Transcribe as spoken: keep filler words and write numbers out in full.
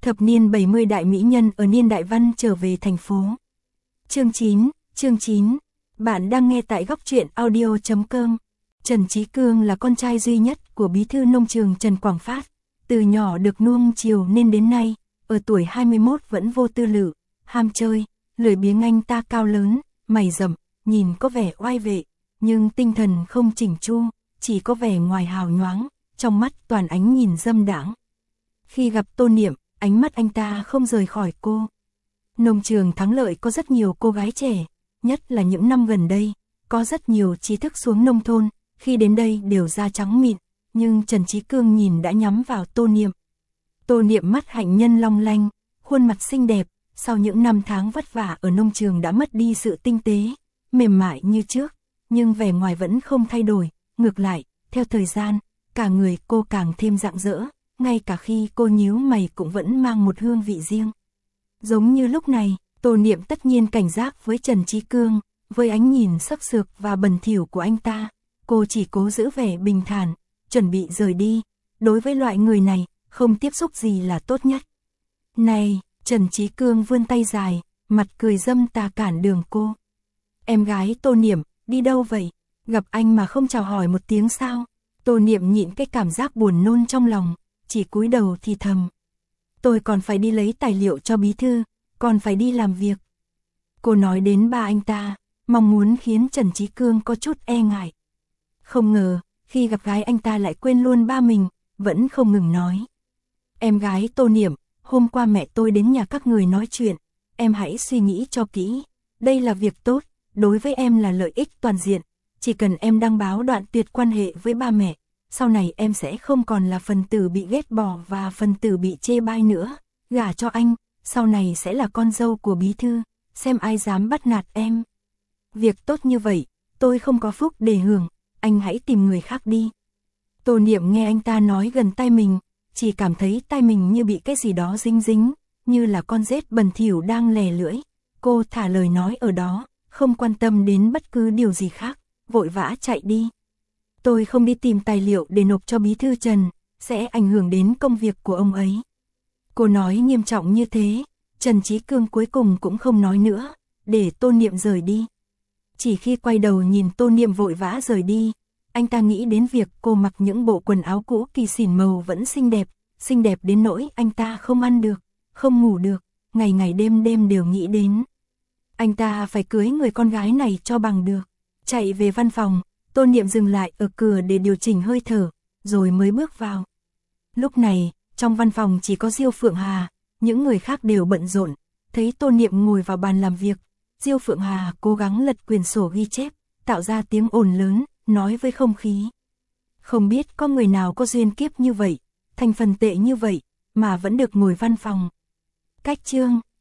Thập niên bảy mươi đại mỹ nhân ở niên đại văn trở về thành phố. Chương chín, chương chín. Bạn đang nghe tại góc truyện audio chấm com. Trần Chí Cương là con trai duy nhất của bí thư nông trường Trần Quảng Phát. Từ nhỏ được nuông chiều nên đến nay, ở tuổi hai mươi mốt vẫn vô tư lự, ham chơi, lười biếng. Anh ta cao lớn, mày rậm, nhìn có vẻ oai vệ, nhưng tinh thần không chỉnh chu, chỉ có vẻ ngoài hào nhoáng, trong mắt toàn ánh nhìn dâm đãng. Khi gặp Tô Niệm, ánh mắt anh ta không rời khỏi cô. Nông trường Thắng Lợi có rất nhiều cô gái trẻ, nhất là những năm gần đây, có rất nhiều trí thức xuống nông thôn, khi đến đây đều da trắng mịn, nhưng Trần Chí Cương nhìn đã nhắm vào Tô Niệm. Tô Niệm mắt hạnh nhân long lanh, khuôn mặt xinh đẹp, sau những năm tháng vất vả ở nông trường đã mất đi sự tinh tế, mềm mại như trước, nhưng vẻ ngoài vẫn không thay đổi, ngược lại, theo thời gian, cả người cô càng thêm rạng rỡ, ngay cả khi cô nhíu mày cũng vẫn mang một hương vị riêng. Giống như lúc này, Tô Niệm tất nhiên cảnh giác với Trần Chí Cương, với ánh nhìn sắc sược và bẩn thỉu của anh ta, cô chỉ cố giữ vẻ bình thản, chuẩn bị rời đi. Đối với loại người này, không tiếp xúc gì là tốt nhất. Này, Trần Chí Cương vươn tay dài, mặt cười dâm tà cản đường cô. Em gái Tô Niệm, đi đâu vậy? Gặp anh mà không chào hỏi một tiếng sao? Tô Niệm nhịn cái cảm giác buồn nôn trong lòng, chỉ cúi đầu thì thầm. Tôi còn phải đi lấy tài liệu cho bí thư, còn phải đi làm việc. Cô nói đến ba anh ta, mong muốn khiến Trần Chí Cương có chút e ngại. Không ngờ, khi gặp gái anh ta lại quên luôn ba mình, vẫn không ngừng nói. Em gái Tô Niệm, hôm qua mẹ tôi đến nhà các người nói chuyện, em hãy suy nghĩ cho kỹ. Đây là việc tốt, đối với em là lợi ích toàn diện. Chỉ cần em đăng báo đoạn tuyệt quan hệ với ba mẹ, sau này em sẽ không còn là phần tử bị ghét bỏ và phần tử bị chê bai nữa. Gả cho anh, sau này sẽ là con dâu của bí thư, xem ai dám bắt nạt em. Việc tốt như vậy, tôi không có phúc để hưởng, anh hãy tìm người khác đi. Tô Niệm nghe anh ta nói gần tai mình, chỉ cảm thấy tai mình như bị cái gì đó dính dính, như là con rết bẩn thỉu đang lè lưỡi. Cô thả lời nói ở đó, không quan tâm đến bất cứ điều gì khác, vội vã chạy đi. Tôi không đi tìm tài liệu để nộp cho bí thư Trần, sẽ ảnh hưởng đến công việc của ông ấy. Cô nói nghiêm trọng như thế, Trần Chí Cương cuối cùng cũng không nói nữa, để Tô Niệm rời đi. Chỉ khi quay đầu nhìn Tô Niệm vội vã rời đi, anh ta nghĩ đến việc cô mặc những bộ quần áo cũ kỳ xỉn màu vẫn xinh đẹp, xinh đẹp đến nỗi anh ta không ăn được, không ngủ được, ngày ngày đêm đêm đều nghĩ đến. Anh ta phải cưới người con gái này cho bằng được. Chạy về văn phòng, Tô Niệm dừng lại ở cửa để điều chỉnh hơi thở, rồi mới bước vào. Lúc này, trong văn phòng chỉ có Diêu Phượng Hà, những người khác đều bận rộn. Thấy Tô Niệm ngồi vào bàn làm việc, Diêu Phượng Hà cố gắng lật quyển sổ ghi chép, tạo ra tiếng ồn lớn, nói với không khí. Không biết có người nào có duyên kiếp như vậy, thành phần tệ như vậy, mà vẫn được ngồi văn phòng. Cách chương